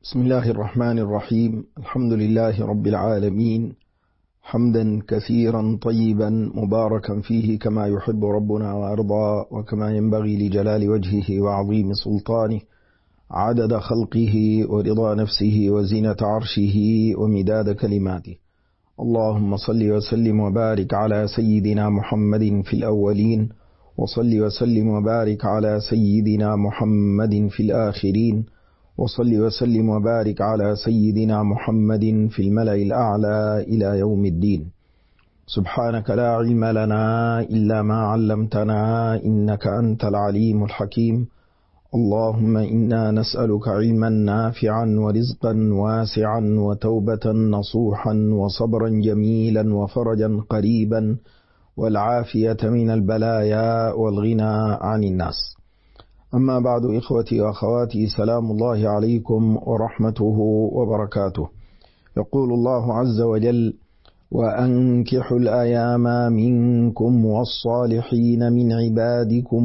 بسم الله الرحمن الرحيم. الحمد لله رب العالمين، حمدا كثيرا طيبا مباركا فيه كما يحب ربنا وأرضى، وكما ينبغي لجلال وجهه وعظيم سلطانه، عدد خلقه ورضا نفسه وزينة عرشه ومداد كلماته. اللهم صل وسلم وبارك على سيدنا محمد في الأولين، وصل وسلم وبارك على سيدنا محمد في الآخرين، وصل وسلم وبارك على سيدنا محمد في الملأ الأعلى إلى يوم الدين. سبحانك لا علم لنا إلا ما علمتنا إنك أنت العليم الحكيم. اللهم إنا نسألك علما نافعا ورزقا واسعا وتوبة نصوحا وصبرا جميلا وفرجا قريبا والعافية من البلايا والغنى عن الناس. أما بعد، إخوتي وأخواتي، سلام الله عليكم ورحمته وبركاته. يقول الله عز وجل: وأنكحوا الأيام منكم والصالحين من عبادكم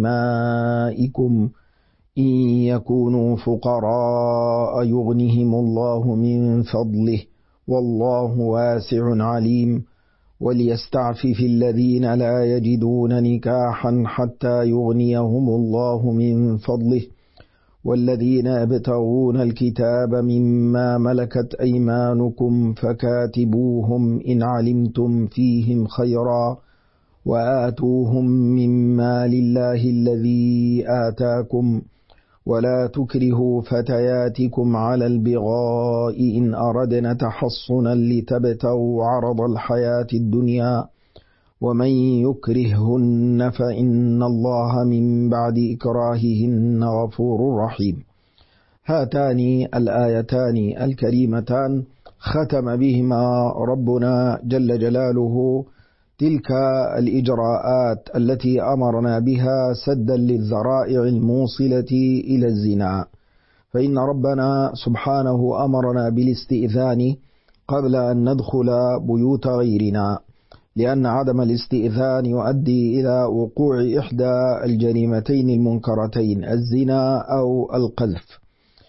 وإمائكم إن يكونوا فقراء يغنهم الله من فضله والله واسع عليم، وليستعفف الذين لا يجدون نكاحا حتى يغنيهم الله من فضله، والذين يبتغون الكتاب مما ملكت أيمانكم فكاتبوهم إن علمتم فيهم خيرا وآتوهم مما لله الذي آتاكم، ولا تكرهوا فتياتكم على البغاء إن أردنا تحصنا لتبتغوا عرض الحياة الدنيا، ومن يكرههن فإن الله من بعد إكراههن غفور رحيم. هاتان الآيتان الكريمتان ختم بهما ربنا جل جلاله تلك الإجراءات التي أمرنا بها سدا للذرائع الموصلة إلى الزنا. فإن ربنا سبحانه أمرنا بالاستئذان قبل أن ندخل بيوت غيرنا، لأن عدم الاستئذان يؤدي إلى وقوع إحدى الجريمتين المنكرتين، الزنا أو القذف.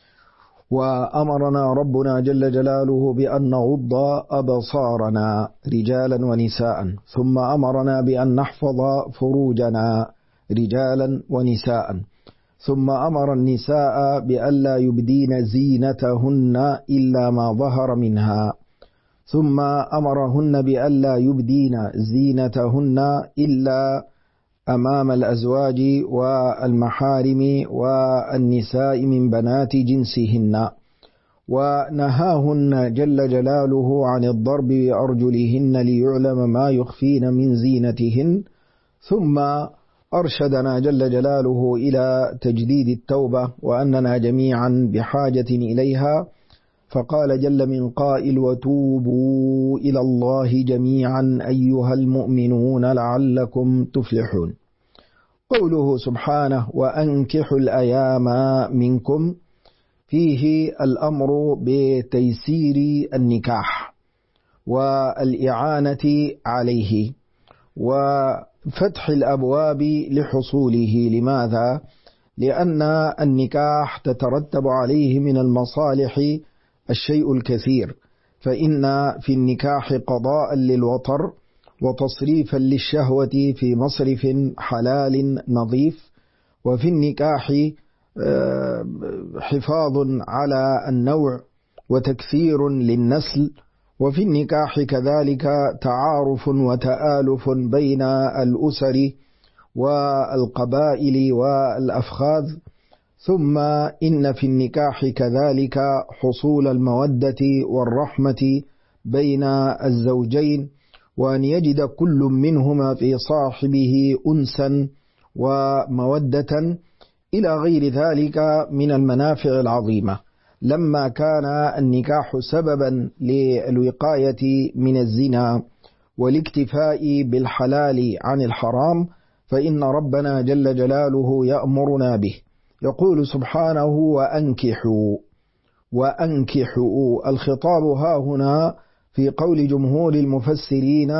وأمرنا ربنا جل جلاله بأن نغض أبصارنا رجالا ونساء، ثم أمرنا بأن نحفظ فروجنا رجالا ونساء، ثم أمر النساء بألا يبدين زينتهن إلا ما ظهر منها، ثم أمرهن بألا يبدين زينتهن إلا أمام الأزواج والمحارم والنساء من بنات جنسهن، ونهاهن جل جلاله عن الضرب بأرجلهن ليعلم ما يخفين من زينتهن، ثم أرشدنا جل جلاله إلى تجديد التوبة وأننا جميعا بحاجة إليها، فقال جل من قائل: وتوبوا إلى الله جميعا أيها المؤمنون لعلكم تفلحون. قوله سبحانه: وأنكحوا الأيام منكم، فيه الأمر بتيسير النكاح والإعانة عليه وفتح الأبواب لحصوله. لماذا؟ لأن النكاح تترتب عليه من المصالح الشيء الكثير، فإن في النكاح قضاء للوطر وتصريفا للشهوة في مصرف حلال نظيف، وفي النكاح حفاظ على النوع وتكثير للنسل، وفي النكاح كذلك تعارف وتآلف بين الأسر والقبائل والأفخاذ، ثم إن في النكاح كذلك حصول المودة والرحمة بين الزوجين، وأن يجد كل منهما في صاحبه أنسا ومودة إلى غير ذلك من المنافع العظيمة. لما كان النكاح سببا للوقاية من الزنا والاكتفاء بالحلال عن الحرام، فإن ربنا جل جلاله يأمرنا به. يقول سبحانه: وأنكحوا. الخطاب ها هنا في قول جمهور المفسرين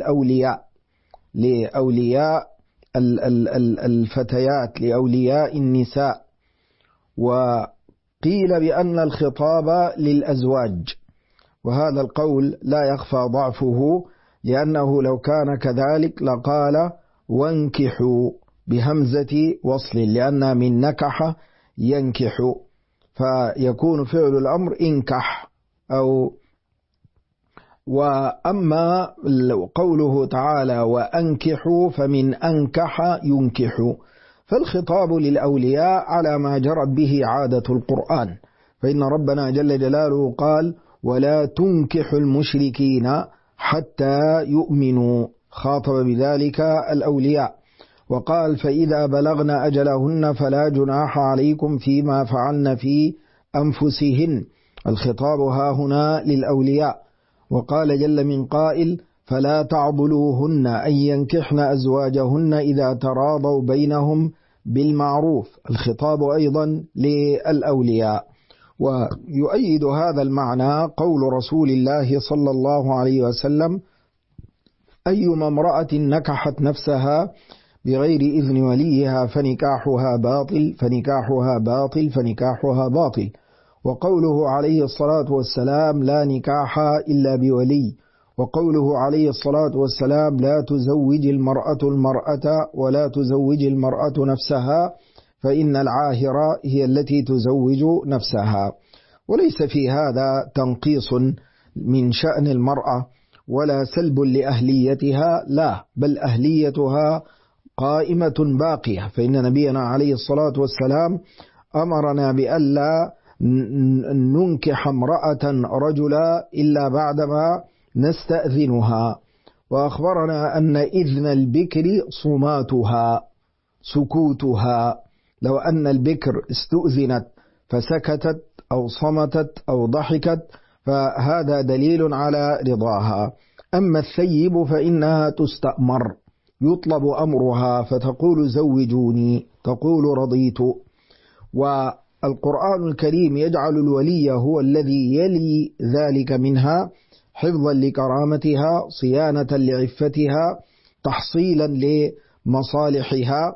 لأولياء الفتيات، لأولياء النساء. قيل بأن الخطاب للأزواج، وهذا القول لا يخفى ضعفه، لأنه لو كان كذلك لقال وانكحوا بهمزة وصل، لأن من نكح ينكح، فيكون فعل الأمر انكح. وأما قوله تعالى وأنكحوا فمن أنكح ينكح، فالخطاب للأولياء على ما جرت به عادة القرآن، فإن ربنا جل جلاله قال ولا تنكحوا المشركين حتى يؤمنوا، خاطب بذلك الأولياء، وقال فإذا بلغن أجلهن فلا جناح عليكم فيما فعلن في أنفسهن، الخطاب ها هنا للأولياء. وقال جل من قائل فلا تعضلوهن أن ينكحن أزواجهن إذا تراضوا بينهم بالمعروف، الخطاب أيضا للأولياء. ويؤيد هذا المعنى قول رسول الله صلى الله عليه وسلم أيما امرأة نكحت نفسها بغير إذن وليها فنكاحها باطل فنكاحها باطل فنكاحها باطل. وقوله عليه الصلاة والسلام لا نكاح إلا بولي، وقوله عليه الصلاة والسلام لا تزوج المرأة المرأة ولا تزوج المرأة نفسها فإن العاهرة هي التي تزوج نفسها. وليس في هذا تنقيص من شأن المرأة ولا سلب لأهليتها، لا، بل أهليتها قائمة باقية، فإن نبينا عليه الصلاة والسلام أمرنا بألا ننكح امرأة رجلا إلا بعدما نستأذنها، وأخبرنا أن إذن البكر صماتها سكوتها، لو أن البكر استؤذنت فسكتت أو صمتت أو ضحكت فهذا دليل على رضاها. أما الثيب فإنها تستأمر، يطلب أمرها فتقول زوجوني، تقول رضيت. والقرآن الكريم يجعل الولي هو الذي يلي ذلك منها حفظا لكرامتها، صيانة لعفتها، تحصيلا لمصالحها،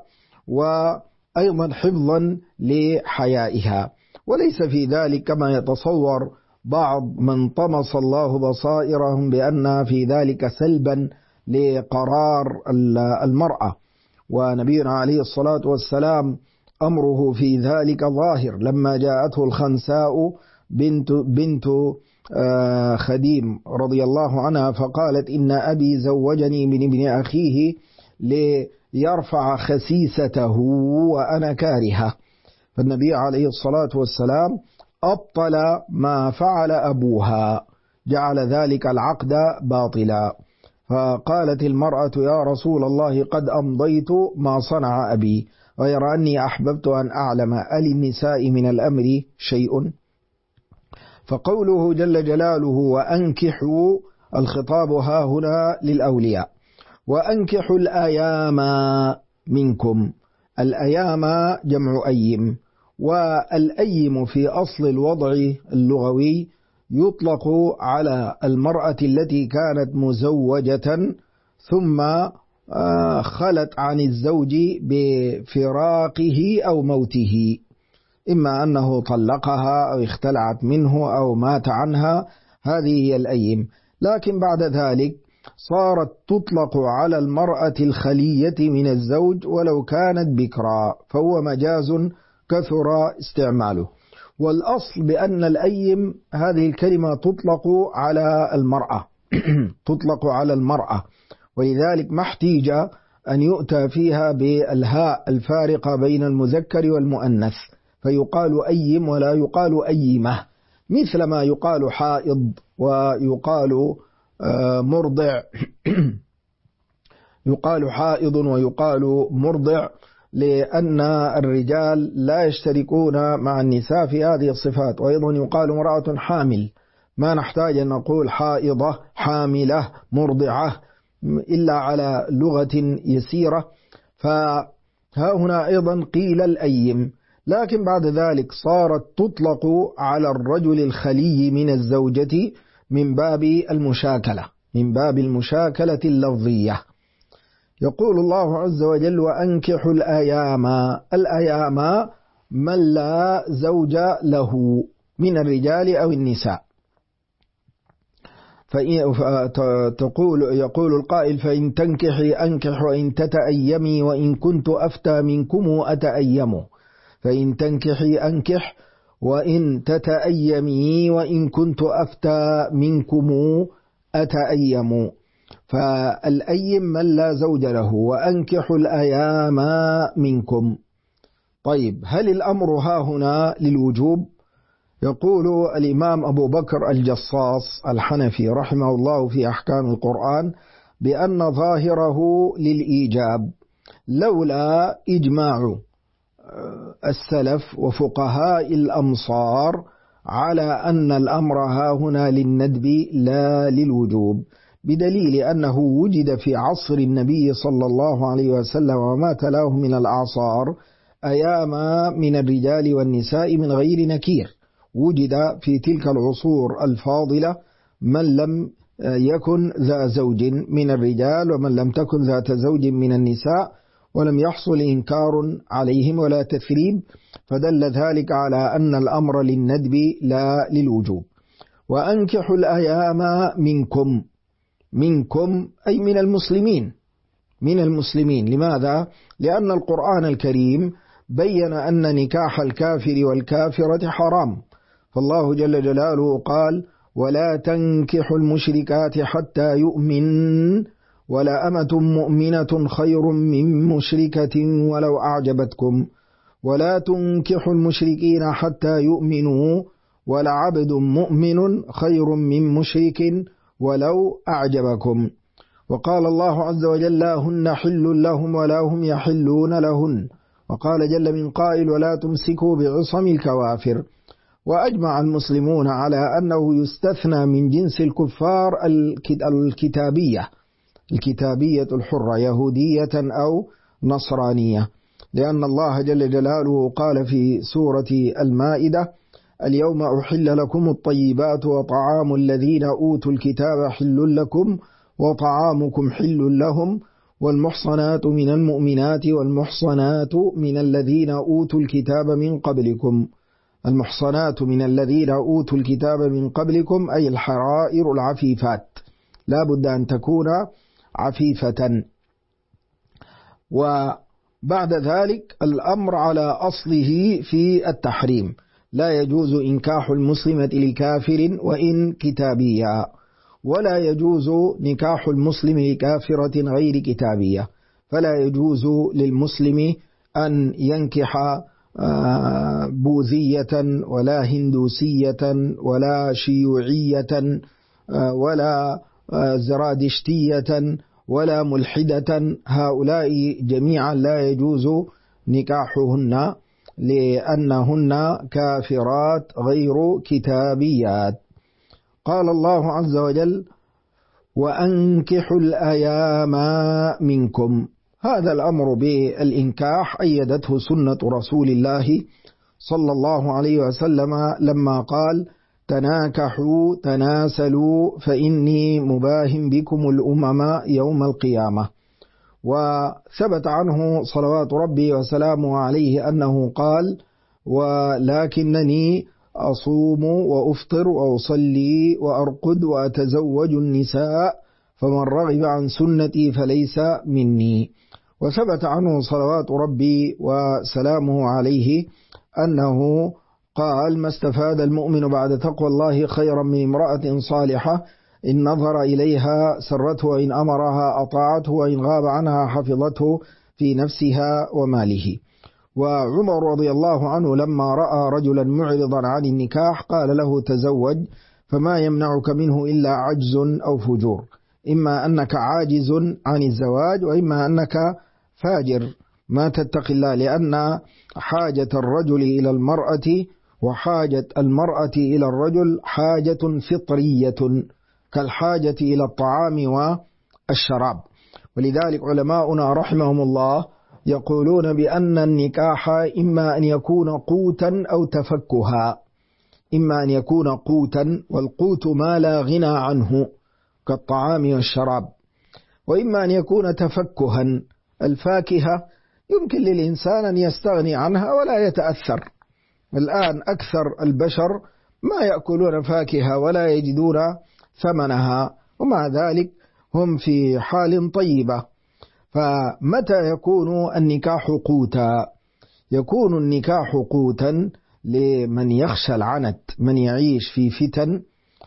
وأيضا حفظا لحيائها. وليس في ذلك كما يتصور بعض من طمس الله بصائرهم بأن في ذلك سلبا لقرار المرأة، ونبينا عليه الصلاة والسلام أمره في ذلك ظاهر لما جاءته الخنساء بنت خديم رضي الله عنها فقالت إن أبي زوجني من ابن أخيه ليرفع خسيسته وأنا كارهة، فالنبي عليه الصلاة والسلام أبطل ما فعل أبوها، جعل ذلك العقد باطلا. فقالت المرأة يا رسول الله قد أمضيت ما صنع أبي، غير أني أحببت أن أعلم أللنساء من الأمر شيء. فقوله جل جلاله وأنكحوا، الخطاب ها هنا للأولياء. وأنكحوا الأيام منكم، الأيام جمع أيم، والأيم في أصل الوضع اللغوي يطلق على المرأة التي كانت مزوجة ثم خلت عن الزوج بفراقه أو موته، إما أنه طلقها أو اختلعت منه أو مات عنها، هذه هي الأيم. لكن بعد ذلك صارت تطلق على المرأة الخلية من الزوج ولو كانت بكرا، فهو مجاز كثر استعماله. والأصل بأن الأيم هذه الكلمة تطلق على المرأة تطلق على المرأة، ولذلك ما احتيج أن يؤتى فيها بالهاء الفارقة بين المذكر والمؤنث، فيقال أيم ولا يقال أيمة، مثل ما يقال حائض ويقال مرضع يقال حائض ويقال مرضع، لأن الرجال لا يشتركون مع النساء في هذه الصفات. وأيضا يقال امرأة حامل، ما نحتاج أن نقول حائضة حاملة مرضعة إلا على لغة يسيرة. فها هنا أيضا قيل الأيم، لكن بعد ذلك صارت تطلق على الرجل الخلي من الزوجة من باب المشاكلة اللفظية. يقول الله عز وجل وأنكحوا الأيام، الأيام من لا زوج له من الرجال أو النساء. يقول القائل: فإن تنكحي أنكح وإن تتأيمي وإن كنت أفتى منكم أتأيم. فإن تنكحي أنكح وإن تتأيمي وإن كنت أفتى منكم أتأيم. فالأيم من لا زوج له، وأنكحوا الأيام منكم. طيب، هل الأمر ها هنا للوجوب؟ يقول الإمام أبو بكر الجصاص الحنفي رحمه الله في أحكام القرآن بأن ظاهره للإيجاب، لولا إجماع السلف وفقهاء الأمصار على أن الأمر ها هنا للندب لا للوجوب، بدليل أنه وجد في عصر النبي صلى الله عليه وسلم وما تلاه من الأعصار أيام من الرجال والنساء من غير نكير. وجد في تلك العصور الفاضلة من لم يكن ذا زوج من الرجال ومن لم تكن ذات زوج من النساء، ولم يحصل إنكار عليهم ولا تثريب، فدل ذلك على أن الأمر للندب لا للوجوب. وأنكحوا الأيام منكم أي من المسلمين. لماذا؟ لأن القرآن الكريم بين أن نكاح الكافر والكافرة حرام، فالله جل جلاله قال: ولا تنكحوا المشركات حتى يؤمن ولا أمة مؤمنة خير من مشركة ولو أعجبتكم ولا تنكحوا المشركين حتى يؤمنوا ولعبد مؤمن خير من مشرك ولو أعجبكم. وقال الله عز وجل: لا هن حل لهم ولا هم يحلون لهن. وقال جل من قائل: ولا تمسكوا بعصم الكوافر. وأجمع المسلمون على أنه يستثنى من جنس الكفار الكتابية الحرة، يهودية أو نصرانية، لأن الله جل جلاله قال في سورة المائدة: اليوم أحل لكم الطيبات وطعام الذين أوتوا الكتاب حل لكم وطعامكم حل لهم والمحصنات من المؤمنات والمحصنات من الذين أوتوا الكتاب من قبلكم. المحصنات من الذين أوتوا الكتاب من قبلكم أي الحرائر العفيفات، لا بد أن تكون عفيفة. وبعد ذلك الأمر على أصله في التحريم، لا يجوز إنكاح المسلمة لكافر وإن كتابية، ولا يجوز نكاح المسلم لكافرة غير كتابية، فلا يجوز للمسلم أن ينكح بوذية ولا هندوسية ولا شيوعية ولا زرادشتية ولا ملحدة، هؤلاء جميعا لا يجوز نكاحهن لأنهن كافرات غير كتابيات. قال الله عز وجل: وأنكحوا الأيام منكم. هذا الأمر بالإنكاح أيدته سنة رسول الله صلى الله عليه وسلم لما قال: تناكحوا تناسلوا فإني مباهم بكم الأمم يوم القيامة. وثبت عنه صلوات ربي وسلامه عليه أنه قال: ولكنني أصوم وأفطر وأصلي وأرقد وأتزوج النساء فمن رغب عن سنتي فليس مني. وثبت عنه صلوات ربي وسلامه عليه أنه قال: ما استفاد المؤمن بعد تقوى الله خيرا من امرأة صالحة إن نظر إليها سرته وإن أمرها أطاعته وإن غاب عنها حفظته في نفسها وماله. وعمر رضي الله عنه لما رأى رجلا معرضا عن النكاح قال له: تزوج، فما يمنعك منه إلا عجز أو فجور، إما أنك عاجز عن الزواج وإما أنك فاجر ما تتقي الله، لأن حاجة الرجل إلى المرأة وحاجة المرأة إلى الرجل حاجة فطرية كالحاجة إلى الطعام والشراب. ولذلك علماؤنا رحمهم الله يقولون بأن النكاح إما أن يكون قوتا أو تفكها، إما أن يكون قوتا، والقوت ما لا غنى عنه كالطعام والشراب، وإما أن يكون تفكها. الفاكهة يمكن للإنسان أن يستغني عنها ولا يتأثر. الآن أكثر البشر ما يأكلون فاكهة ولا يجدون ثمنها، ومع ذلك هم في حال طيبة. فمتى يكون النكاح قوتا؟ يكون النكاح قوتا لمن يخشى العنت، من يعيش في فتن،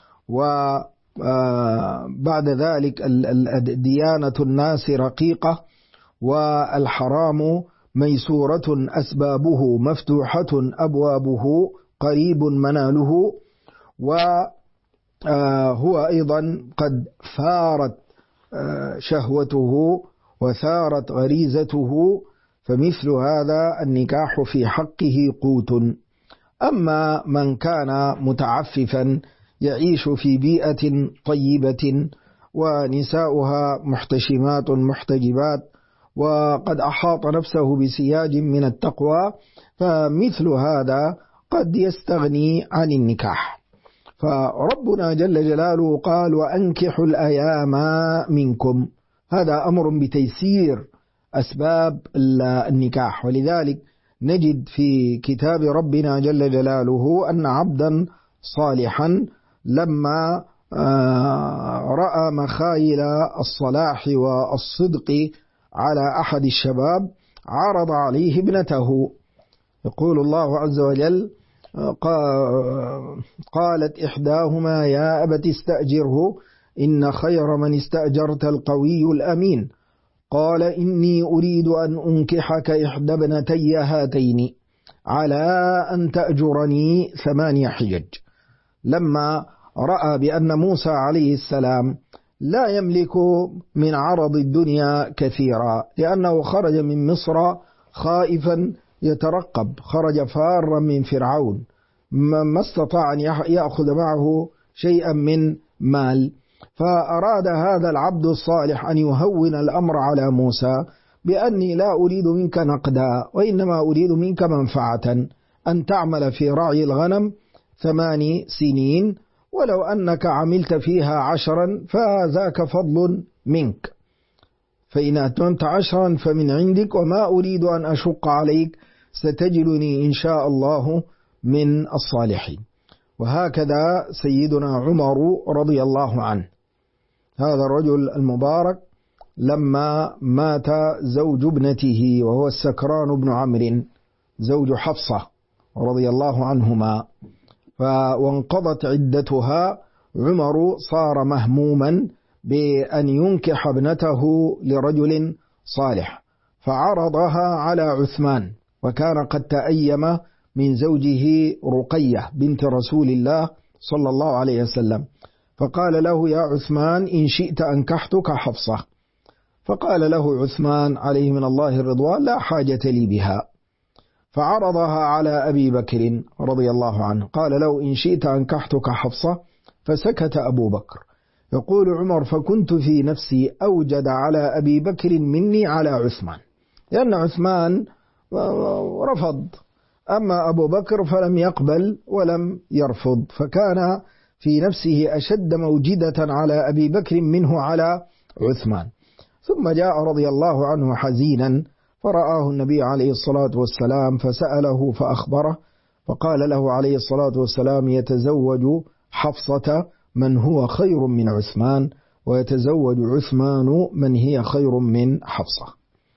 وبعد ذلك ديانة الناس رقيقة، والحرام ميسورة أسبابه، مفتوحة أبوابه، قريب مناله، وهو أيضا قد ثارت شهوته وثارت غريزته، فمثل هذا النكاح في حقه قوت. أما من كان متعففا يعيش في بيئة طيبة ونساؤها محتشمات محتجبات وقد أحاط نفسه بسياج من التقوى، فمثل هذا قد يستغني عن النكاح. فربنا جل جلاله قال: وأنكحوا الأيام منكم. هذا أمر بتيسير أسباب النكاح. ولذلك نجد في كتاب ربنا جل جلاله أن عبدا صالحا لما رأى مخايل الصلاح والصدق على أحد الشباب عرض عليه ابنته. يقول الله عز وجل: قالت إحداهما يا أبت استأجره إن خير من استأجرت القوي الأمين. قال إني أريد أن أنكحك إحدى ابنتي هاتين على أن تأجرني 8 حجج. لما رأى بأن موسى عليه السلام لا يملك من عرض الدنيا كثيرا، لأنه خرج من مصر خائفا يترقب، خرج فارا من فرعون، ما استطاع أن يأخذ معه شيئا من مال. فأراد هذا العبد الصالح أن يهون الأمر على موسى بأني لا أريد منك نقدا، وإنما أريد منك منفعة، أن تعمل في رعي الغنم 8 سنين، ولو أنك عملت فيها 10 فذاك فضل منك، فإن أتممت 10 فمن عندك، وما أريد أن أشق عليك، ستجدني إن شاء الله من الصالحين. وهكذا سيدنا عمر رضي الله عنه، هذا الرجل المبارك، لما مات زوج ابنته وهو السكران بن عمرو زوج حفصة رضي الله عنهما، وانقضت عدتها، عمر صار مهموما بأن ينكح ابنته لرجل صالح، فعرضها على عثمان، وكان قد تأيم من زوجه رقية بنت رسول الله صلى الله عليه وسلم، فقال له: يا عثمان إن شئت أنكحتك حفصة. فقال له عثمان عليه من الله الرضوان: لا حاجة لي بها. فعرضها على أبي بكر رضي الله عنه، قال له: إن شئت أنكحتك حفصة. فسكت أبو بكر. يقول عمر: فكنت في نفسي أوجد على أبي بكر مني على عثمان، لأن عثمان رفض، أما أبو بكر فلم يقبل ولم يرفض، فكان في نفسه أشد موجدة على أبي بكر منه على عثمان. ثم جاء رضي الله عنه حزينا، فرآه النبي عليه الصلاة والسلام فسأله فأخبره، فقال له عليه الصلاة والسلام: يتزوج حفصة من هو خير من عثمان، ويتزوج عثمان من هي خير من حفصة.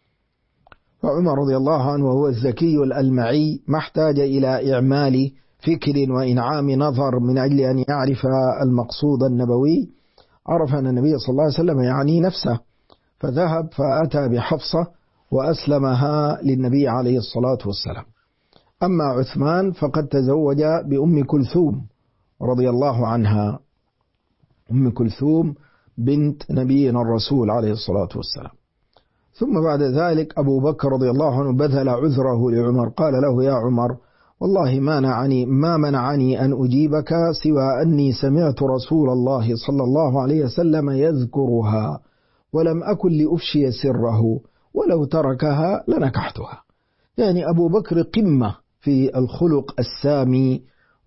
فعمر رضي الله عنه وهو الذكي الألمعي ما احتاج إلى إعمال فكر وإنعام نظر من أجل أن يعرف المقصود النبوي، عرف أن النبي صلى الله عليه وسلم يعني نفسه، فذهب فأتى بحفصة وأسلمها للنبي عليه الصلاة والسلام. أما عثمان فقد تزوج بأم كلثوم رضي الله عنها، أم كلثوم بنت نبينا الرسول عليه الصلاة والسلام. ثم بعد ذلك أبو بكر رضي الله عنه بذل عذره لعمر، قال له: يا عمر والله ما منعني أن أجيبك سوى أني سمعت رسول الله صلى الله عليه وسلم يذكرها، ولم أكن لأفشي سره، ولو تركها لنكحتها. يعني أبو بكر قمة في الخلق السامي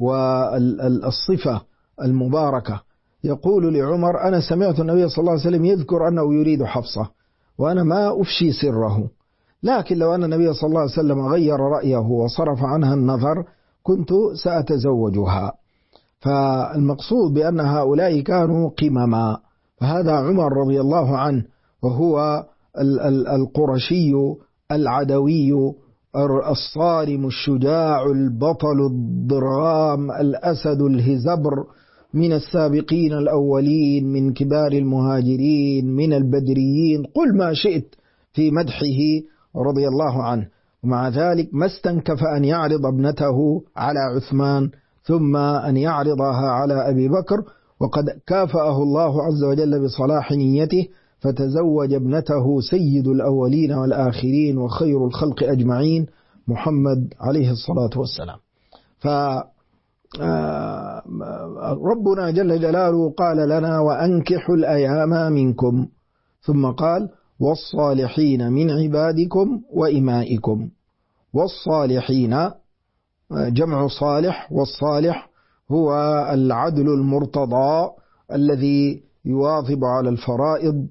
والصفة المباركة، يقول لعمر: أنا سمعت النبي صلى الله عليه وسلم يذكر أنه يريد حفصة، وأنا ما أفشي سره، لكن لو أن النبي صلى الله عليه وسلم غير رأيه وصرف عنها النظر كنت سأتزوجها. فالمقصود بأن هؤلاء كانوا قمما. فهذا عمر رضي الله عنه، وهو القرشي العدوي الصارم الشجاع البطل الضرام الأسد الهزبر، من السابقين الأولين، من كبار المهاجرين، من البدريين، قل ما شئت في مدحه رضي الله عنه. ومع ذلك ما استنكف أن يعرض ابنته على عثمان ثم أن يعرضها على أبي بكر، وقد كافأه الله عز وجل بصلاح نيته فتزوج ابنته سيد الأولين والآخرين وخير الخلق أجمعين محمد عليه الصلاة والسلام. فربنا جل جلاله قال لنا وأنكحوا الأيام منكم، ثم قال والصالحين من عبادكم وإمائكم. والصالحين جمع صالح، والصالح هو العدل المرتضى الذي يواظب على الفرائض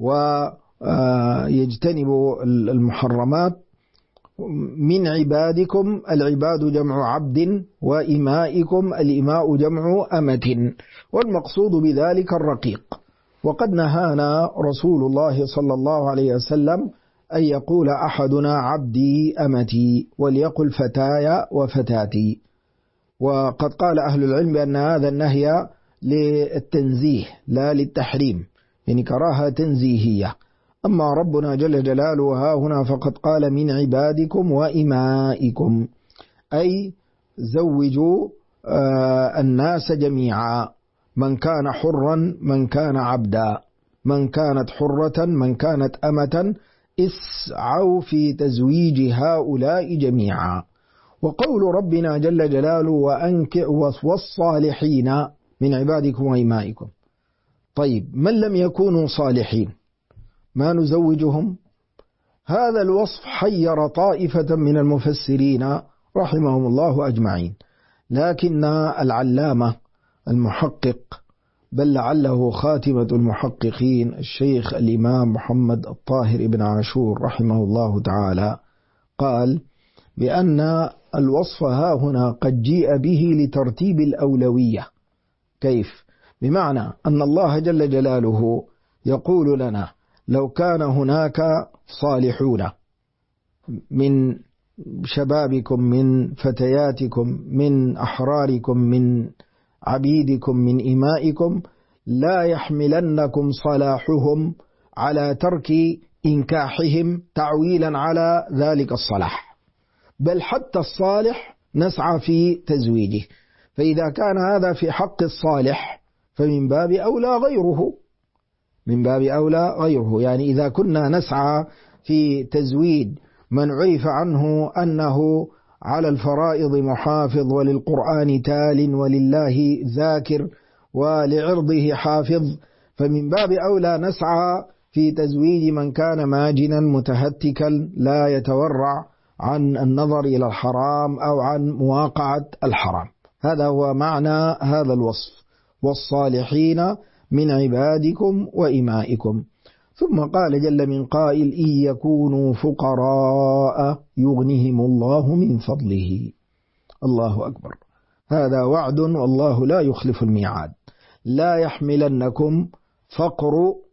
ويجتنب المحرمات. من عبادكم، العباد جمع عبد، وإمائكم الإماء جمع أمة، والمقصود بذلك الرقيق. وقد نهانا رسول الله صلى الله عليه وسلم أن يقول أحدنا عبدي أمتي، وليقل فتاي وفتاتي. وقد قال أهل العلم بأن هذا النهي للتنزيه لا للتحريم، يعني كراهة تنزيهية. أما ربنا جل جلاله ها هنا فقد قال من عبادكم وإمائكم، أي زوجوا الناس جميعا، من كان حرا من كان عبدا، من كانت حرة من كانت أمة، اسعوا في تزويج هؤلاء جميعا. وقول ربنا جل جلاله والصالحين من عبادكم وإمائكم، طيب من لم يكونوا صالحين ما نزوجهم؟ هذا الوصف حير طائفة من المفسرين رحمهم الله أجمعين، لكن العلامة المحقق، بل لعله خاتمة المحققين، الشيخ الإمام محمد الطاهر بن عاشور رحمه الله تعالى، قال بأن الوصف ها هنا قد جيء به لترتيب الأولوية. كيف؟ بمعنى أن الله جل جلاله يقول لنا لو كان هناك صالحون من شبابكم، من فتياتكم، من أحراركم، من عبيدكم، من إمائكم، لا يحملنكم صلاحهم على ترك إنكاحهم تعويلا على ذلك الصلاح، بل حتى الصالح نسعى في تزويجه. فإذا كان هذا في حق الصالح فمن باب أولى غيره، من باب أولى غيره. يعني إذا كنا نسعى في تزويد من عرف عنه أنه على الفرائض محافظ وللقرآن تال ولله ذاكر ولعرضه حافظ، فمن باب أولى نسعى في تزويج من كان ماجنا متهتكا لا يتورع عن النظر إلى الحرام أو عن مواقعة الحرام. هذا هو معنى هذا الوصف، والصالحين من عبادكم وإمائكم. ثم قال جل من قائل إن يكونوا فقراء يغنهم الله من فضله. الله أكبر، هذا وعد والله لا يخلف الميعاد. لا يحملنكم فقر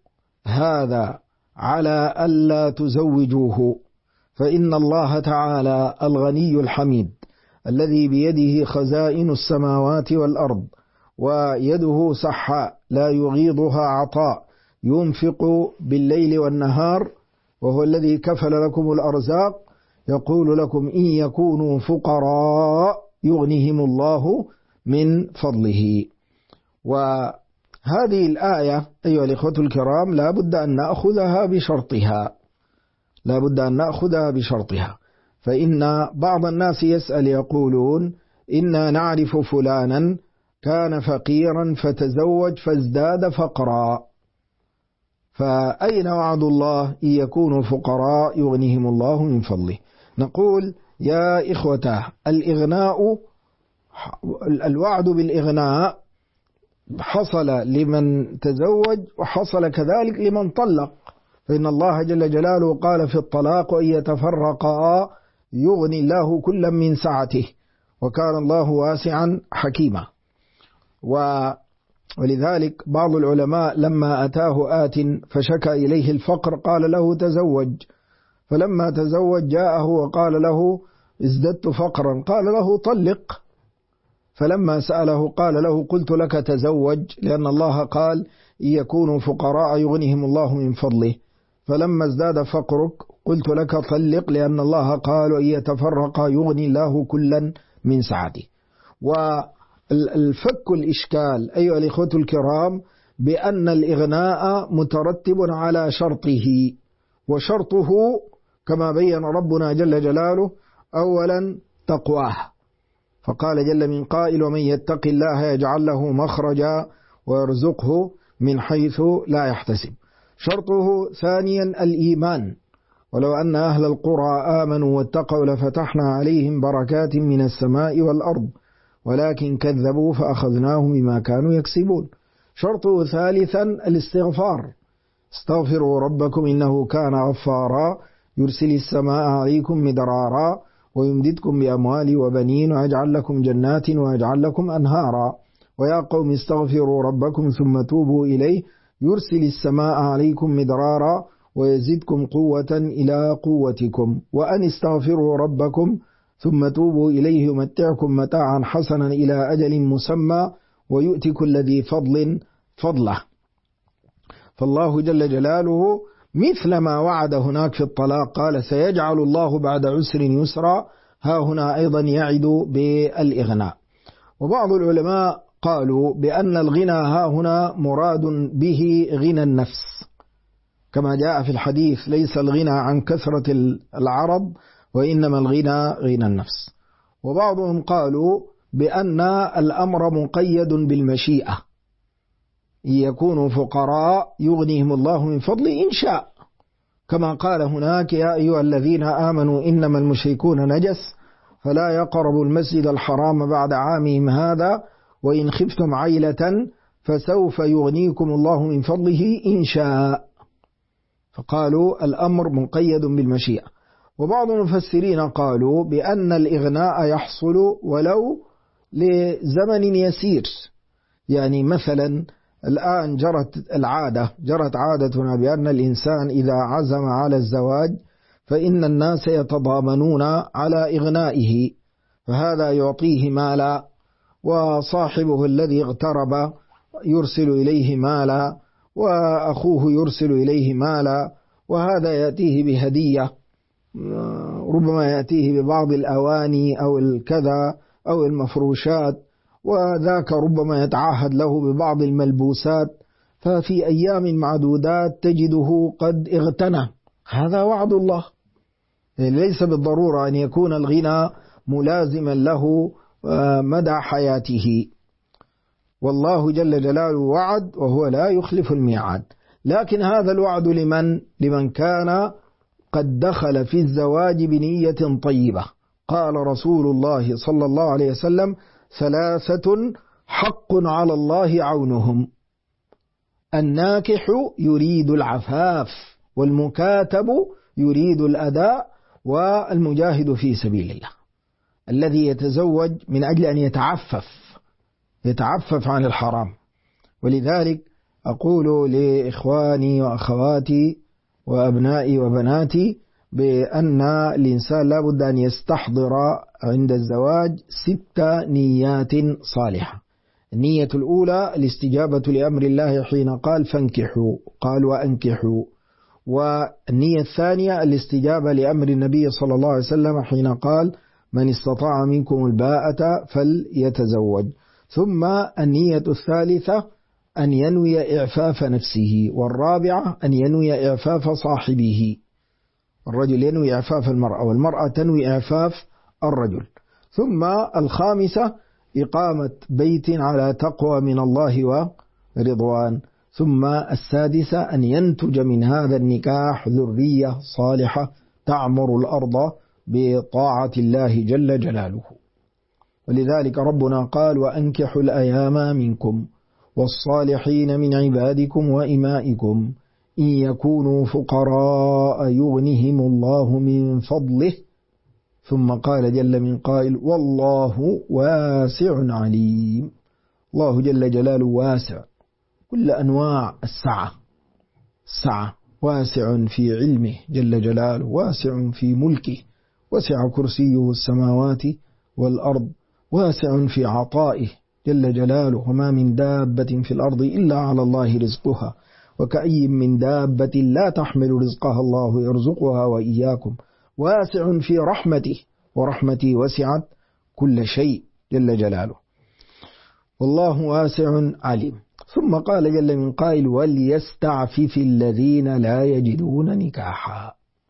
هذا على ألا تزوجوه، فإن الله تعالى الغني الحميد الذي بيده خزائن السماوات والأرض ويده سحاء لا يغيضها عطاء، ينفق بالليل والنهار، وهو الذي كفل لكم الأرزاق، يقول لكم إن يكونوا فقراء يغنهم الله من فضله. وهذه الآية أيها الإخوة الكرام لا بد أن نأخذها بشرطها، لا بد أن نأخذها بشرطها. فإن بعض الناس يسأل يقولون إنا نعرف فلانا كان فقيرا فتزوج فازداد فقرا، فأين وعد الله إن يكونوا فقراء يغنيهم الله من فضله؟ نقول يا إخوته الإغناء، الوعد بالإغناء حصل لمن تزوج وحصل كذلك لمن طلق، فإن الله جل جلاله قال في الطلاق: وإن يتفرقا يغني الله كلا من سعته، وكان الله واسعا حكيما. ولذلك بعض العلماء لما أتاه آت فشكى إليه الفقر قال له: تزوج. فلما تزوج جاءه وقال له: ازددت فقرا، قال له: طلق. فلما سأله قال له: قلت لك تزوج، لأن الله قال: إن يكونوا فقراء يغنيهم الله من فضله. فلما ازداد فقرك قلت لك طلق، لأن الله قال: وإن يتفرقا يغني الله كلا من سعته. والفك الإشكال أيها الإخوة الكرام بأن الإغناء مترتب على شرطه، وشرطه كما بين ربنا جل جلاله أولا تقواه، فقال جل من قائل: ومن يتق الله يجعل له مخرجا ويرزقه من حيث لا يحتسب. شرطه ثانيا الإيمان: ولو أن أهل القرى آمنوا واتقوا لفتحنا عليهم بركات من السماء والأرض ولكن كذبوا فأخذناهم بما كانوا يكسبون. شرطه ثالثا الاستغفار: استغفروا ربكم إنه كان غفارا يرسل السماء عليكم مدرارا ويمددكم بأموال وبنين ويجعل لكم جنات ويجعل لكم أنهارا ويا قوم استغفروا ربكم ثم توبوا إليه يرسل السماء عليكم مدرارا ويزدكم قوة إلى قوتكم وأن استغفروا ربكم ثم توبوا إليه يمتعكم متاعا حسنا إلى أجل مسمى ويؤتي كل ذي فضل فضله. فالله جل جلاله مثل ما وعد هناك في الطلاق قال: سيجعل الله بعد عسر يسرا، ها هنا أيضا يعد بالإغناء. وبعض العلماء قالوا بأن الغنى ها هنا مراد به غنى النفس، كما جاء في الحديث: ليس الغنى عن كثرة العرض وإنما الغنى غنى النفس. وبعضهم قالوا بأن الأمر مقيد بالمشيئة: إن يكونوا فقراء يغنيهم الله من فضل إن شاء، كما قال هناك: يا أيها الذين آمنوا إنما المشركون نجس فلا يقربوا المسجد الحرام بعد عامهم هذا وإن خفتم عيلة فسوف يغنيكم الله من فضله إن شاء. فقالوا الأمر مقيد بالمشيئة. وبعض المفسرين قالوا بأن الإغناء يحصل ولو لزمن يسير، يعني مثلا الآن جرت عادتنا بأن الإنسان إذا عزم على الزواج فإن الناس يتضامنون على إغنائه، فهذا يعطيه مالا وصاحبه الذي اغترب يرسل إليه مالا وأخوه يرسل إليه مالا، وهذا يأتيه بهدية، ربما يأتيه ببعض الأواني أو الكذا أو المفروشات، وذاك ربما يتعهد له ببعض الملبوسات، ففي أيام معدودات تجده قد اغتنى. هذا وعد الله، ليس بالضرورة أن يكون الغنى ملازما له مدى حياته. والله جل جلاله وعد وهو لا يخلف الميعاد، لكن هذا الوعد لمن كان قد دخل في الزواج بنية طيبة. قال رسول الله صلى الله عليه وسلم: ثلاثة حق على الله عونهم: الناكح يريد العفاف، والمكاتب يريد الأداء، والمجاهد في سبيل الله. الذي يتزوج من أجل أن يتعفف عن الحرام. ولذلك أقول لإخواني وأخواتي وأبنائي وبناتي بأن الإنسان لا بد أن يستحضر عند الزواج 6 نيات صالحة. النية الأولى الاستجابة لأمر الله حين قال: فانكحوا، قال: وأنكحوا. والنية الثانية الاستجابة لأمر النبي صلى الله عليه وسلم حين قال: من استطاع منكم الباءة فليتزوج. ثم النية الثالثة أن ينوي إعفاف نفسه، والرابعة أن ينوي إعفاف صاحبه. الرجل ينوي إعفاف المرأة، والمرأة تنوي إعفاف الرجل. ثم الخامسة إقامة بيت على تقوى من الله ورضوان. ثم السادسة أن ينتج من هذا النكاح ذرية صالحة تعمر الأرض بطاعة الله جل جلاله. ولذلك ربنا قال: وأنكحوا الأيام منكم والصالحين من عبادكم وإمائكم إن يكونوا فقراء يغنهم الله من فضله. ثم قال جل من قائل والله واسع عليم. الله جل جلاله واسع، كل أنواع السعة، واسع في علمه جل جلاله، واسع في ملكه، وسع كرسيه السماوات والأرض، واسع في عطائه جل جلاله. وما من دابة في الأرض إلا على الله رزقها، وكأي من دابة لا تحمل رزقها الله يرزقها وإياكم. واسع في رحمته، ورحمتي وسعت كل شيء جل جلاله. والله واسع عليم. ثم قال جل من قائل وليستعفف الذين لا يجدون نكاحا.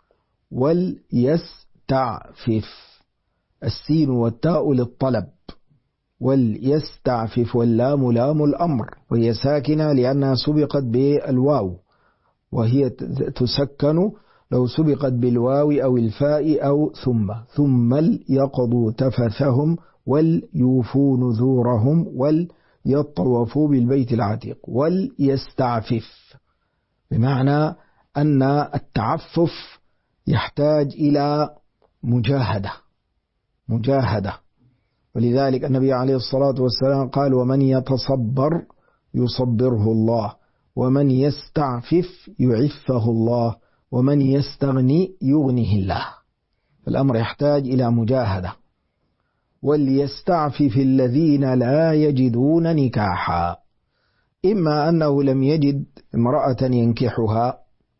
وليستعفف، السين والتاء للطلب، وليستعفف، واللام لام الأمر، وهي ساكنة لأنها سبقت بالواو، وهي تسكن لو سبقت بالواو أو الفاء أو ثم ليقضوا تفثهم وليوفوا نذورهم وليطوفوا بالبيت العتيق. وليستعفف بمعنى أن التعفف يحتاج إلى مجاهدة، ولذلك النبي عليه الصلاة والسلام قال ومن يتصبر يصبره الله، ومن يستعفف يعفه الله، ومن يستغني يغنه الله. الأمر يحتاج إلى مجاهدة. وليستعفف الذين لا يجدون نكاحا، إما أنه لم يجد امرأة ينكحها،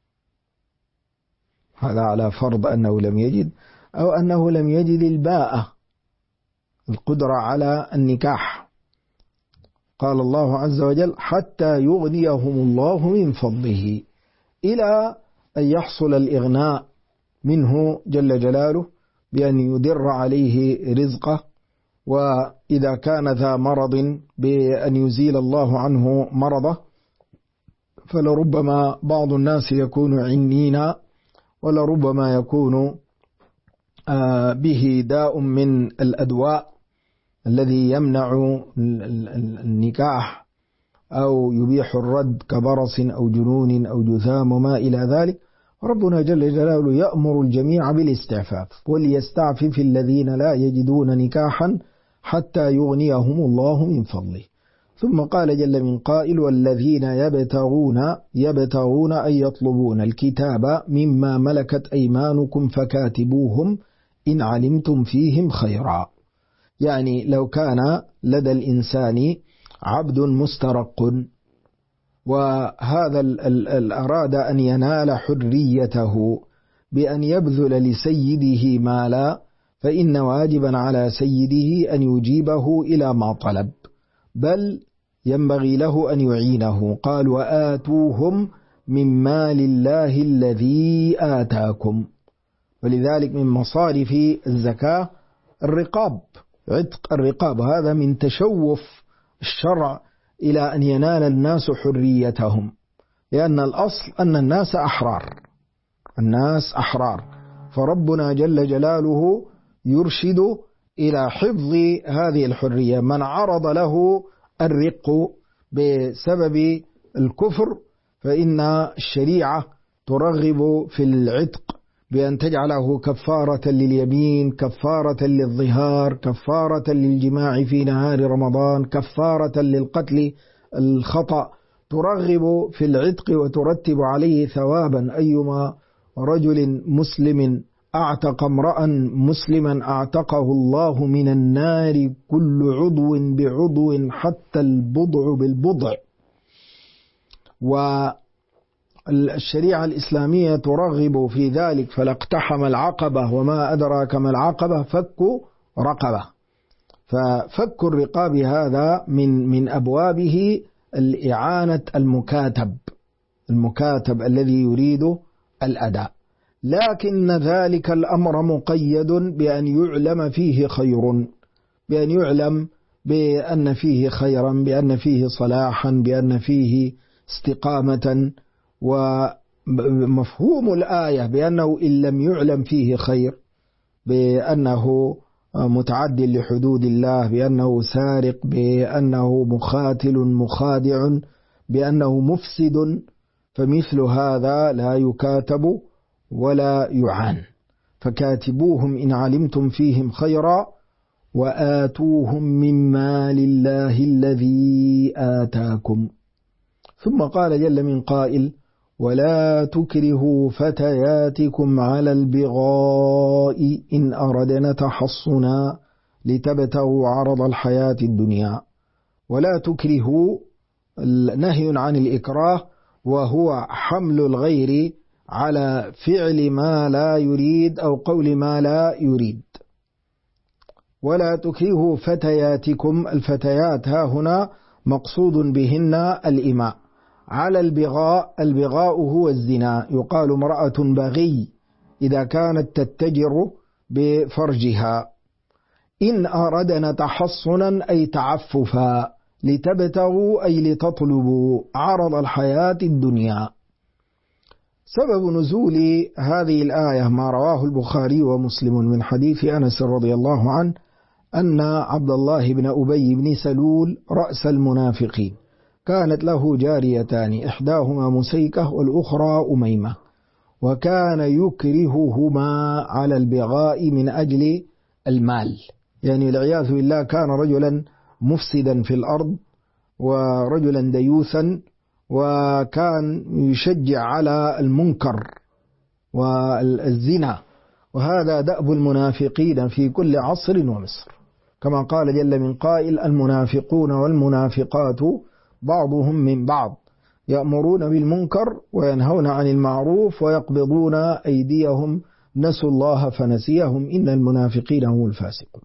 هذا على فرض أنه لم يجد، أو أنه لم يجد الباءة، القدرة على النكاح. قال الله عز وجل حتى يغنيهم الله من فضله، إلى أن يحصل الإغناء منه جل جلاله بأن يدر عليه رزقه، وإذا كان ذا مرض بأن يزيل الله عنه مرضه. فلربما بعض الناس يكون عنينا، ولربما يكون به داء من الأدواء الذي يمنع النكاح أو يبيح الرد كبرص أو جنون أو جذام وما إلى ذلك. ربنا جل جلاله يأمر الجميع بالاستعفاف. وليستعفف الذين لا يجدون نكاحا حتى يغنيهم الله من فضله. ثم قال جل من قائل والذين يبتغون أن يطلبون الكتاب مما ملكت أيمانكم فكاتبوهم إن علمتم فيهم خيرا. يعني لو كان لدى الإنسان عبد مسترق، وهذا أراد أن ينال حريته بأن يبذل لسيده مالا، فإن واجبا على سيده أن يجيبه إلى ما طلب، بل ينبغي له أن يعينه. قال وآتوهم من مال الله الذي آتاكم. ولذلك من مصارف الزكاة الرقاب، عتق الرقاب، هذا من تشوف الشرع إلى أن ينال الناس حريتهم، لأن الأصل أن الناس أحرار، فربنا جل جلاله يرشد إلى حفظ هذه الحرية. من عرض له الرق بسبب الكفر فإن الشريعة ترغب في العتق بأن تجعله كفارة لليمين، كفارة للظهار، كفارة للجماع في نهار رمضان، كفارة للقتل الخطأ. ترغب في العتق وترتب عليه ثوابا. أيما رجل مسلم أعتق امرأ مسلما أعتقه الله من النار كل عضو بعضو حتى البضع بالبضع. والشريعة الإسلامية ترغب في ذلك. فلاقتحم العقبة وما أدراك ما العقبة فك رقبة. ففك الرقاب هذا من أبوابه الإعانة المكاتب الذي يريد الأداء، لكن ذلك الأمر مقيد بأن يعلم فيه خير، بأن يعلم بأن فيه خيرا، بأن فيه صلاحا، بأن فيه استقامة. ومفهوم الآية بأنه إن لم يعلم فيه خير، بأنه متعد لحدود الله، بأنه سارق، بأنه مخاتل مخادع، بأنه مفسد فمثل هذا لا يكاتب ولا يعان، فكاتبوهم إن علمتم فيهم خيرا وآتوهم من مال الله الذي آتاكم. ثم قال جل من قائل: ولا تكرهوا فتياتكم على البغاء إن أردنا تحصنا لتبتغوا عرض الحياة الدنيا. ولا تكرهوا نهي عن الإكراه، وهو حمل الغير على فعل ما لا يريد أو قول ما لا يريد. ولا تكرهوا فتياتكم، الفتيات ها هنا مقصود بهن الإماء. على البغاء، البغاء هو الزنا، يقال امرأة بغي إذا كانت تتجر بفرجها. إن أردنا تحصنا أي تعففا، لتبتغوا أي لتطلبوا عرض الحياة الدنيا. سبب نزول هذه الآية ما رواه البخاري ومسلم من حديث أنس رضي الله عنه أن عبد الله بن أبي بن سلول رأس المنافقين كانت له جاريتان، إحداهما مسيكة والأخرى أميمة، وكان يكرههما على البغاء من أجل المال، يعني العياذ بالله كان رجلا مفسدا في الأرض ورجلا ديوثا، وكان يشجع على المنكر والزنا، وهذا دأب المنافقين في كل عصر ومصر، كما قال جل من قائل: المنافقون والمنافقات بعضهم من بعض يأمرون بالمنكر وينهون عن المعروف ويقبضون أيديهم نسوا الله فنسيهم إن المنافقين هم الفاسقون.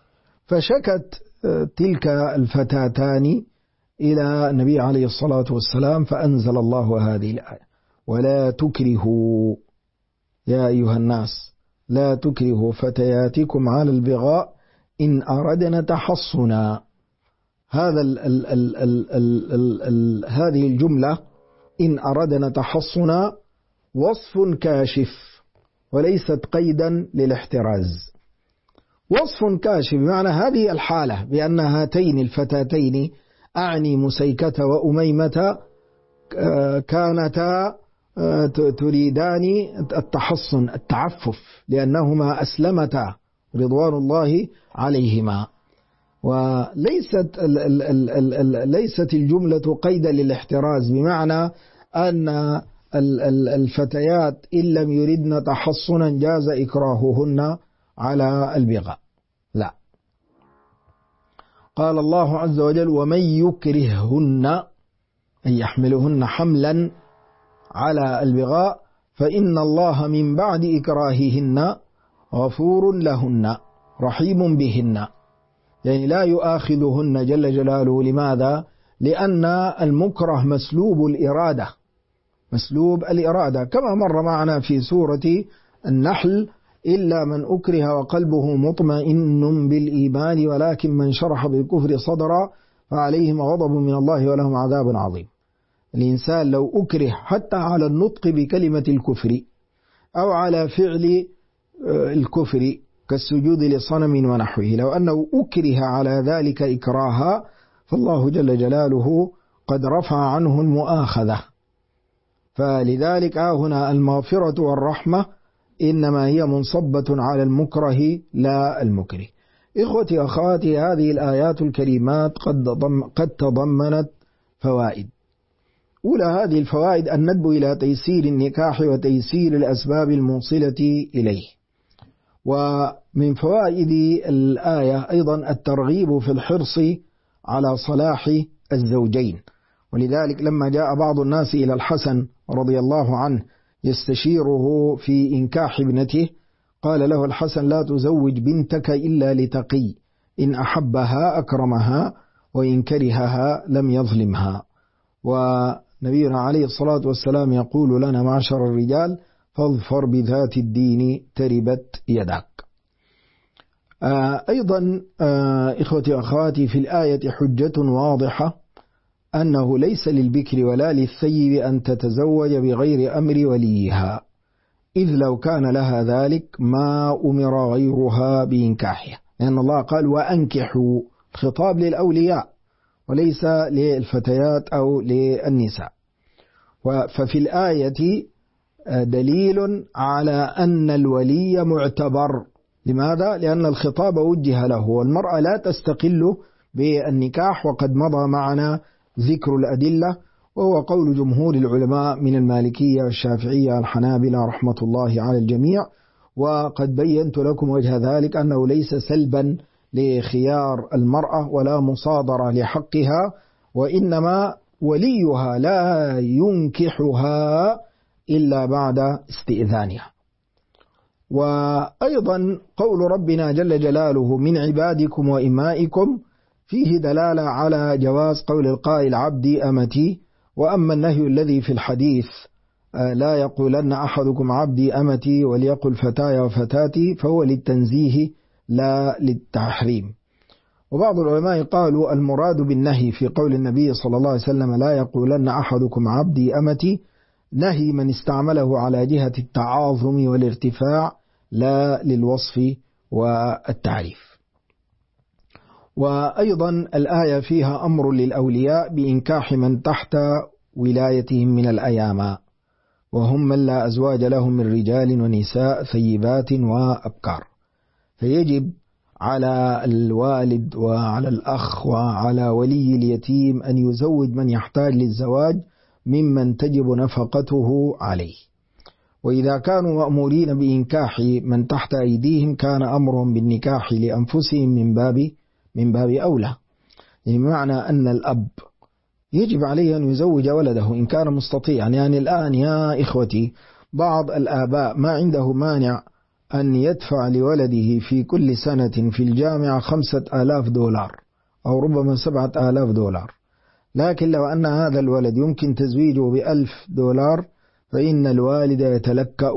فشكت تلك الفتاتان إلى النبي عليه الصلاة والسلام، فأنزل الله هذه الآية: ولا تكرهوا يا أيها الناس لا تكرهوا فتياتكم على البغاء إن أردنا تحصنا. هذه الجملة إن أردنا تحصنا وصف كاشف وليست قيدا للاحتراز. وصف كاشف بمعنى هذه الحالة بأن هاتين الفتاتين أعني مسيكة وأميمة كانتا تريدان التحصن التعفف لأنهما أسلمتا رضوان الله عليهما. ليست الجملة قيدا للاحتراز بمعنى أن الفتيات إن لم يردن تحصنا جاز إكراههن على البغاء، لا. قال الله عز وجل: ومن يكرههن أي يحملهن حملا على البغاء فإن الله من بعد إكراههن غفور لهن رحيم بهن، يعني لا يؤاخذهن جل جلاله. لماذا؟ لأن المكره مسلوب الإرادة كما مر معنا في سورة النحل: إلا من أكره وقلبه مطمئن بالإيمان ولكن من شرح بالكفر صدرا فعليهم غضب من الله ولهم عذاب عظيم. الإنسان لو أكره حتى على النطق بكلمة الكفر أو على فعل الكفر كالسجود لصنم ونحوه، لو أنه أكره على ذلك إكراها فالله جل جلاله قد رفع عنه المؤاخذة. فلذلك هنا المغفرة والرحمة إنما هي منصبة على المكره لا المكره. إخوتي أخواتي، هذه الآيات الكريمات قد تضمنت فوائد. أولى هذه الفوائد الندب إلى تيسير النكاح وتيسير الأسباب الموصلة إليه. ومن فوائد الآية أيضا الترغيب في الحرص على صلاح الزوجين، ولذلك لما جاء بعض الناس إلى الحسن رضي الله عنه يستشيره في إنكاح ابنته، قال له الحسن: لا تزوج بنتك إلا لتقي، إن أحبها أكرمها وإن كرهها لم يظلمها. ونبينا عليه الصلاة والسلام يقول لنا معشر الرجال: فاظفر بذات الدين تربت يدك. أيضا إخوتي أخواتي، في الآية حجة واضحة أنه ليس للبكر ولا للثيب أن تتزوج بغير أمر وليها، إذ لو كان لها ذلك ما أمر غيرها بإنكاحها، لأن الله قال: وأنكحوا، خطاب للأولياء وليس للفتيات أو للنساء. ففي الآية دليل على أن الولي معتبر. لماذا؟ لأن الخطاب وجه له، والمرأة لا تستقل بالنكاح، وقد مضى معنا ذكر الأدلة، وهو قول جمهور العلماء من المالكية والشافعية والحنابلة رحمة الله على الجميع. وقد بينت لكم وجه ذلك أنه ليس سلبا لخيار المرأة ولا مصادرة لحقها، وإنما وليها لا ينكحها إلا بعد استئذانها. وأيضا قول ربنا جل جلاله من عبادكم وإمائكم فيه دلالة على جواز قول القائل عبدي أمتي. وأما النهي الذي في الحديث لا يقولن أحدكم عبدي أمتي وليقل فتاي وفتاتي فهو للتنزيه لا للتحريم. وبعض العلماء قالوا المراد بالنهي في قول النبي صلى الله عليه وسلم لا يقولن أحدكم عبدي أمتي نهي من استعمله على جهة التعاظم والارتفاع لا للوصف والتعريف. وأيضا الآية فيها أمر للأولياء بإنكاح من تحت ولايتهم من الأيام، وهم من لا أزواج لهم من رجال ونساء ثيبات وأبكار. فيجب على الوالد وعلى الأخ وعلى ولي اليتيم أن يزوج من يحتاج للزواج ممن تجب نفقته عليه. وإذا كانوا مأمورين بإنكاح من تحت أيديهم كان أمرهم بالنكاح لأنفسهم من باب أولى. يعني معنى أن الأب يجب عليه أن يزوج ولده إن كان مستطيعا. يعني الآن يا إخوتي بعض الآباء ما عنده مانع أن يدفع لولده في كل سنة في الجامعة 5,000 دولار أو ربما 7,000 دولار، لكن لو أن هذا الولد يمكن تزويجه ب1,000 دولار فإن الوالد يتلكأ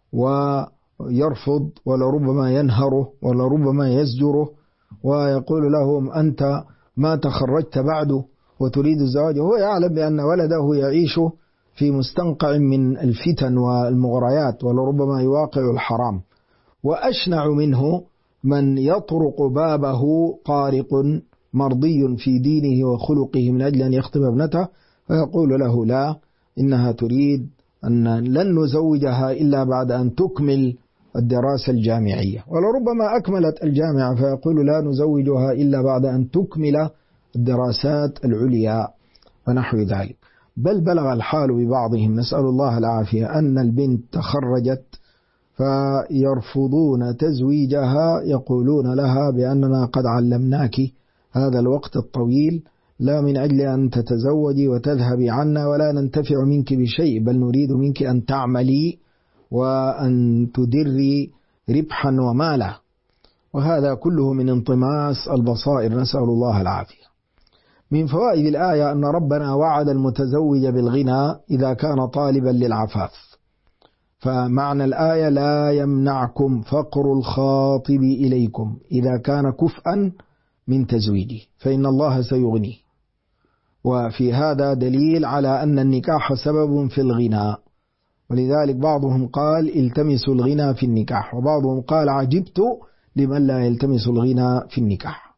ويرفض ولربما ينهره ولربما يزجره ويقول لهم أنت ما تخرجت بعده وتريد الزواج، وهو يعلم بأن ولده يعيش في مستنقع من الفتن والمغريات ولربما يواقع الحرام. وأشنع منه من يطرق بابه طارق مرضي في دينه وخلقه من أجل أن يخطب ابنته فيقول له لا، إنها تريد أن لن نزوجها إلا بعد أن تكمل الدراسة الجامعية، ولربما أكملت الجامعة فيقول لا نزوجها إلا بعد أن تكمل الدراسات العليا ونحو ذلك. بل بلغ الحال ببعضهم نسأل الله العافية أن البنت تخرجت فيرفضون تزويجها، يقولون لها بأننا قد علمناك هذا الوقت الطويل لا من أجل أن تتزوجي وتذهبي عنا ولا ننتفع منك بشيء، بل نريد منك أن تعملي وأن تدري ربحا ومالا. وهذا كله من انطماس البصائر نسأل الله العافية. من فوائد الآية أن ربنا وعد المتزوج بالغنى إذا كان طالبا للعفاف، فمعنى الآية لا يمنعكم فقر الخاطب إليكم إذا كان كفءا من تزويجه فإن الله سيغنيه. وفي هذا دليل على أن النكاح سبب في الغنى، ولذلك بعضهم قال التمسوا الغنى في النكاح، وبعضهم قال عجبت لمن لا يلتمس الغنى في النكاح.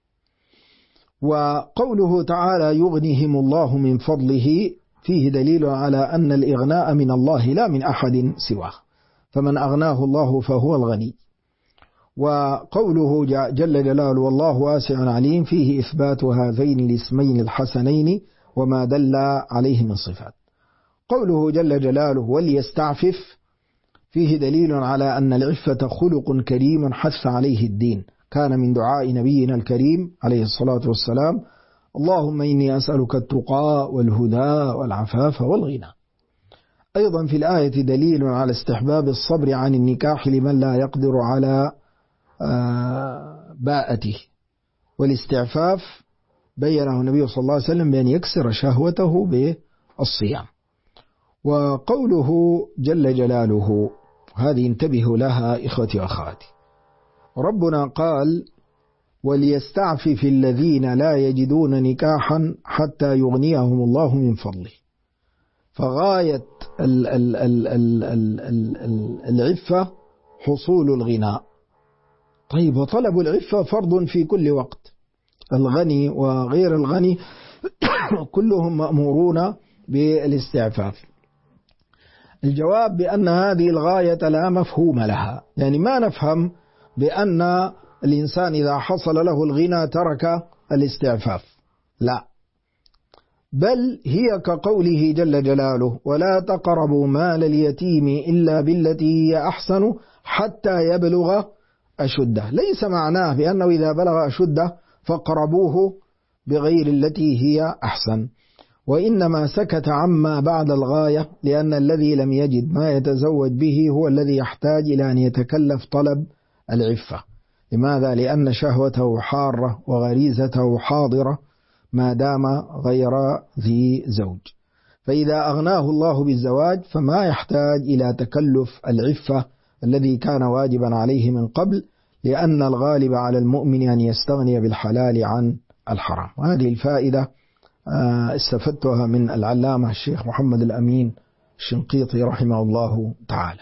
وقوله تعالى يغنيهم الله من فضله فيه دليل على أن الإغناء من الله لا من أحد سواه، فمن أغناه الله فهو الغني. وقوله جل جلاله والله واسع عليم فيه إثبات هذين الاسمين الحسنين وما دل عليه من صفات. قوله جل جلاله وليستعفف فيه دليل على أن العفة خلق كريم حث عليه الدين، كان من دعاء نبينا الكريم عليه الصلاة والسلام اللهم إني أسألك التقى والهدى والعفاف والغنى. أيضا في الآية دليل على استحباب الصبر عن النكاح لمن لا يقدر على باءته، والاستعفاف بينه النبي صلى الله عليه وسلم بأن يكسر شهوته بالصيام. وقوله جل جلاله هذه انتبهوا لها إخوتي وأخواتي، ربنا قال وليستعفف الذين لا يجدون نكاحا حتى يغنيهم الله من فضله، فغاية العفة حصول الغناء. طيب وطلب العفة فرض في كل وقت، الغني وغير الغني كلهم مأمورون بالاستعفاف. الجواب بأن هذه الغاية لا مفهوم لها، يعني ما نفهم بأن الإنسان إذا حصل له الغنى ترك الاستعفاف، لا، بل هي كقوله جل جلاله: ولا تقربوا مال اليتيم إلا بالتي هي أحسن حتى يبلغ أشده. ليس معناه بأنه إذا بلغ أشده فقربوه بغير التي هي أحسن، وإنما سكت عما بعد الغاية، لأن الذي لم يجد ما يتزوج به هو الذي يحتاج إلى أن يتكلف طلب العفة. لماذا؟ لأن شهوته حارة وغريزته حاضرة ما دام غير ذي زوج، فإذا أغناه الله بالزواج فما يحتاج إلى تكلف العفة الذي كان واجبا عليه من قبل، لأن الغالب على المؤمن أن يستغني بالحلال عن الحرام. وهذه الفائدة استفدتها من العلامة الشيخ محمد الأمين الشنقيطي رحمه الله تعالى.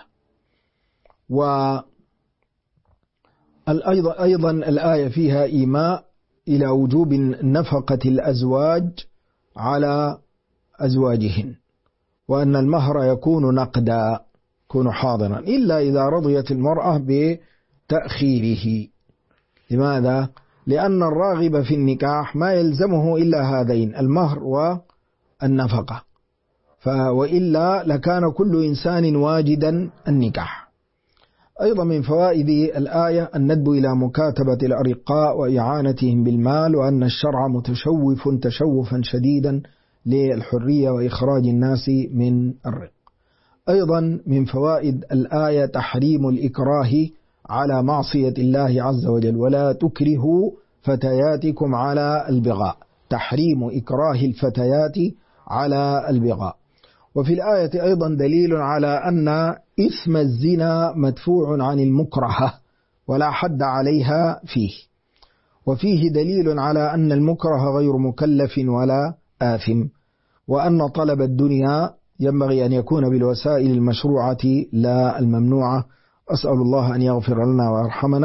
وأيضا الآية فيها إيماء إلى وجوب نفقة الأزواج على أزواجهن، وأن المهر يكون نقدا، يكون حاضرا، إلا إذا رضيت المرأة بتأخيره. لماذا؟ لأن الراغب في النكاح ما يلزمه إلا هذين: المهر والنفقة، وإلا لكان كل إنسان واجدا النكاح. أيضا من فوائد الآية الندب إلى مكاتبة الأرقاء وإعانتهم بالمال، وأن الشرع متشوف تشوفا شديدا للحرية وإخراج الناس من الرق. أيضا من فوائد الآية تحريم الإكراه على معصية الله عز وجل: ولا تكرهوا فتياتكم على البغاء، تحريم إكراه الفتيات على البغاء. وفي الآية أيضا دليل على أن إثم الزنا مدفوع عن المكرهة ولا حد عليها فيه، وفيه دليل على أن المكره غير مكلف ولا آثم، وأن طلب الدنيا ينبغي أن يكون بالوسائل المشروعة لا الممنوعة. أسأل الله أن يغفر لنا ويرحمنا.